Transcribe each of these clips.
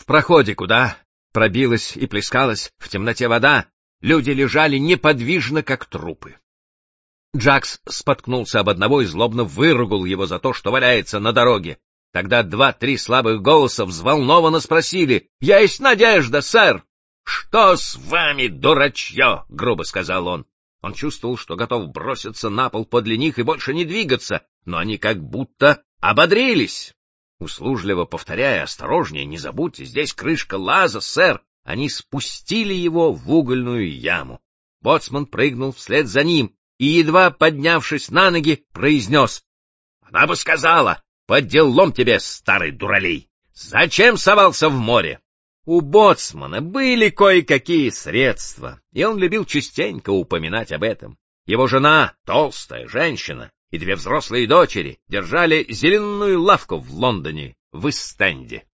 В проходе, куда пробилась и плескалась в темноте вода, люди лежали неподвижно, как трупы. Джакс споткнулся об одного и злобно выругал его за то, что валяется на дороге. Тогда 2-3 слабых голоса взволнованно спросили: «Есть надежда, сэр!» «Что с вами, дурачье?» — грубо сказал он. Он чувствовал, что готов броситься на пол подле них и больше не двигаться, но они как будто ободрились. Услужливо повторяя: «Осторожнее, не забудьте, здесь крышка лаза, сэр!» Они спустили его в угольную яму. Боцман прыгнул вслед за ним и, едва поднявшись на ноги, произнес: «Она бы сказала: по делам тебе, старый дуралей! Зачем совался в море?» У боцмана были кое-какие средства, и он любил частенько упоминать об этом. Его жена, толстая женщина, и 2 взрослые дочери держали зеленую лавку в Лондоне, в Ист-Энде.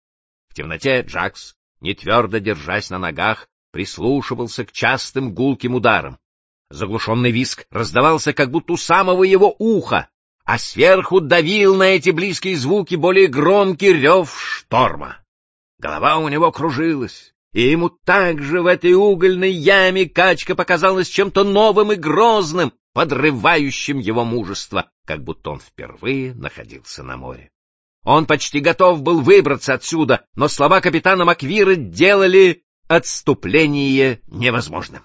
В темноте Джакс, не твердо держась на ногах, прислушивался к частым гулким ударам. Заглушенный визг раздавался как будто у самого его уха, а сверху давил на эти близкие звуки более громкий рев шторма. Голова у него кружилась, и ему также в этой угольной яме качка показалась чем-то новым и грозным, подрывающим его мужество, как будто он впервые находился на море. Он почти готов был выбраться отсюда, но слова капитана Маквира делали отступление невозможным.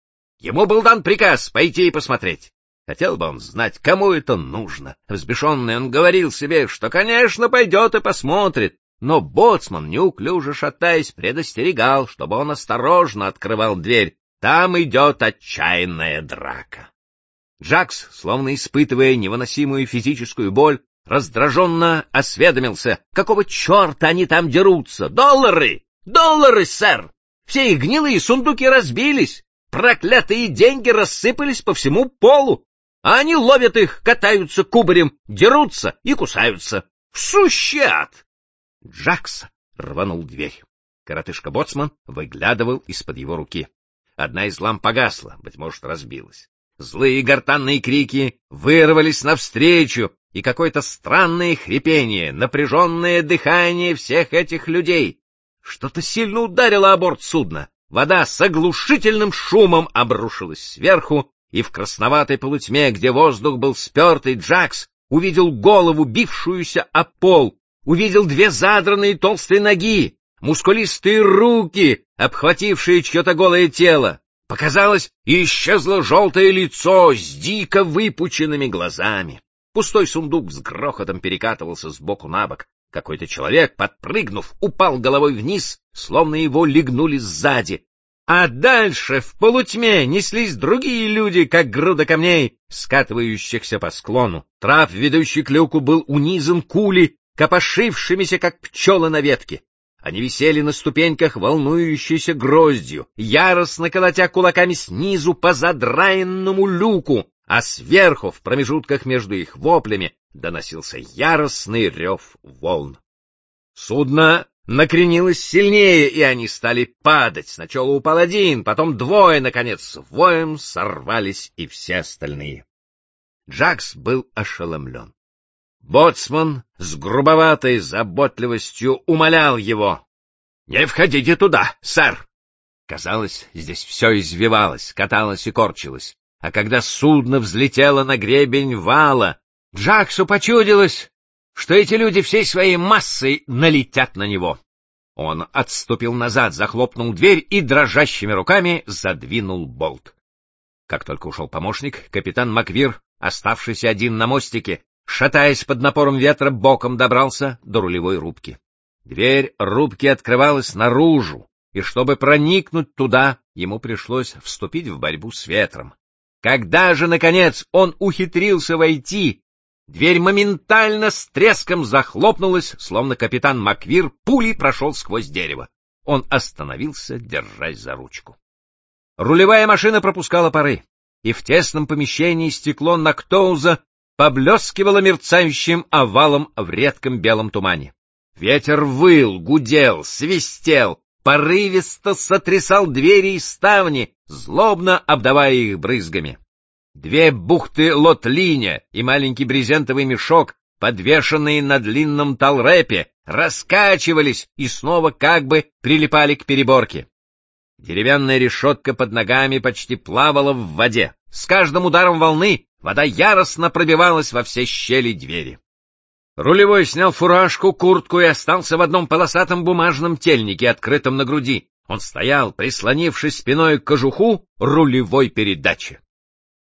Ему был дан приказ пойти и посмотреть. Хотел бы он знать, кому это нужно. Взбешенный он говорил себе, что, конечно, пойдет и посмотрит, но боцман, неуклюже шатаясь, предостерегал, чтобы он осторожно открывал дверь. Там идет отчаянная драка. Джакс, словно испытывая невыносимую физическую боль, раздраженно осведомился: какого черта они там дерутся? Доллары! Доллары, сэр! Все их гнилые сундуки разбились, проклятые деньги рассыпались по всему полу, а они ловят их, катаются кубарем, дерутся и кусаются. Сущий ад! Джакс рванул дверь. Коротышка-боцман выглядывал из-под его руки. Одна из ламп погасла, быть может, разбилась. Злые гортанные крики вырвались навстречу, и какое-то странное хрипение, напряженное дыхание всех этих людей. Что-то сильно ударило о борт судна. Вода с оглушительным шумом обрушилась сверху, и в красноватой полутьме, где воздух был спертый, Джакс увидел голову, бившуюся о пол, увидел 2 задранные толстые ноги, мускулистые руки, обхватившие чье-то голое тело. Показалось, и исчезло желтое лицо с дико выпученными глазами. Пустой сундук с грохотом перекатывался с боку на бок. Какой-то человек, подпрыгнув, упал головой вниз, словно его легнули сзади. А дальше в полутьме неслись другие люди, как груда камней, скатывающихся по склону. Трап, ведущий к люку, был унизан кули, копошившимися, как пчелы на ветке. Они висели на ступеньках, волнующейся гроздью, яростно колотя кулаками снизу по задраенному люку, а сверху, в промежутках между их воплями, доносился яростный рев волн. Судно накренилось сильнее, и они стали падать. Сначала упал один, потом 2, наконец, с воем сорвались и все остальные. Джакс был ошеломлен. Боцман с грубоватой заботливостью умолял его: «Не входите туда, сэр!» Казалось, здесь все извивалось, каталось и корчилось, а когда судно взлетело на гребень вала, Джаксу почудилось, что эти люди всей своей массой налетят на него. Он отступил назад, захлопнул дверь и дрожащими руками задвинул болт. Как только ушел помощник, капитан Маквир, оставшийся один на мостике, шатаясь под напором ветра, боком добрался до рулевой рубки. Дверь рубки открывалась наружу, и чтобы проникнуть туда, ему пришлось вступить в борьбу с ветром. Когда же, наконец, он ухитрился войти, дверь моментально с треском захлопнулась, словно капитан Маквир пулей прошел сквозь дерево. Он остановился, держась за ручку. Рулевая машина пропускала пары, и в тесном помещении стекло Нактоуза поблескивало мерцающим овалом в редком белом тумане. Ветер выл, гудел, свистел, порывисто сотрясал двери и ставни, злобно обдавая их брызгами. 2 бухты лотлиня и маленький брезентовый мешок подвешенные на длинном талрепе, раскачивались и снова как бы прилипали к переборке. Деревянная решетка под ногами почти плавала в воде. С каждым ударом волны вода яростно пробивалась во все щели двери. Рулевой снял фуражку, куртку и остался в одном полосатом бумажном тельнике, открытом на груди. Он стоял, прислонившись спиной к кожуху рулевой передачи.